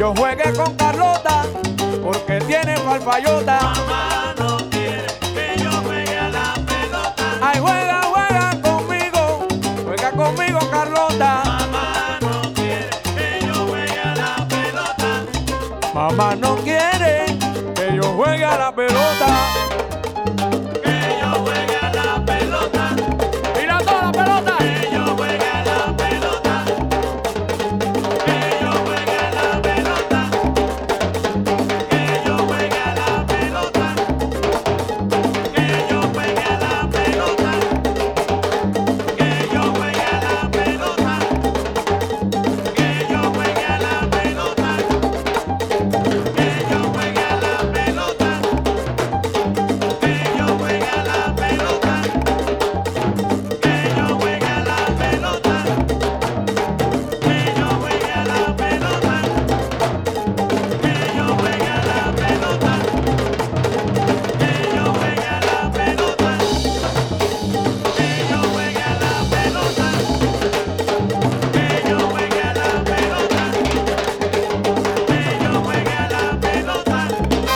yo juegue con Carlota, porque tiene falfayota. Mamá no quiere que yo juegue a la pelota. Ay, juega, juega conmigo Carlota. Mamá no quiere que yo juegue a la pelota. Mamá no quiere que yo juegue a la pelota. Que yo juegue a la pelota. Mira toda la pelota. Que yo juegue a la pelota. Que yo juegue a la pelota. Que yo juegue a la pelota. Que yo juegue a la pelota. Que yo juegue a la pelota. Que yo juegue a la pelota. Que yo juegue a la pelota. Que yo juegue a la pelota. Que yo juegue a la pelota. Que yo juegue a la pelota. Que yo juegue a la pelota. Que yo juegue a la pelota. Que yo juegue a la pelota. Que yo juegue a la pelota. Que yo juegue a la pelota.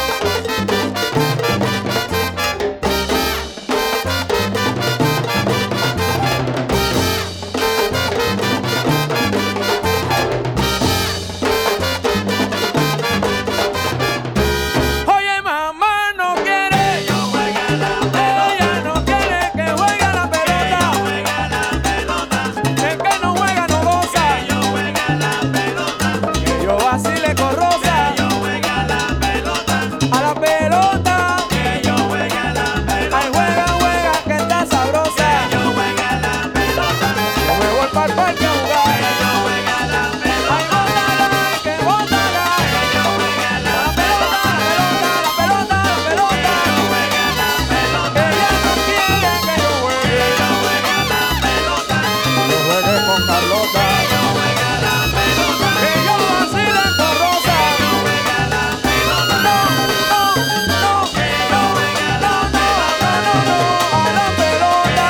Oye, mamá no quiere, Yo juegue a la pelota. ella no quiere que juegue a la Que yo pelota. juegue a la pelota. El que no juega no goza. Que yo juegue a la pelota. Que yo vacile con Rosa. Que yo juegue a la pelota. A la pelota. Que yo juegue a la pelota. Ay, juega, que está sabrosa. Que yo juegue a la pelota. Yo me voy para el parque a Que jugar. yo juegue a la Ay, pelota. bótala, que bótala. Que yo juegue a la La pelota, la pelota, la pelota, Que yo la juegue a la pelota. pelota. Ella no quiere que yo Que juegue. yo juegue a la pelota. Yo juegue con Carlota. Que yo juegue a la pelota. Que yo vacile con Rosa. Que yo juegue a la pelota. No, no, Que yo juegue a la pelota. a la pelota.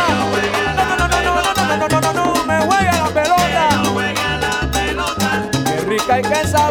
No, me juegue a la pelota. Que yo juegue a la pelota. Qué rica y qué sabrosa.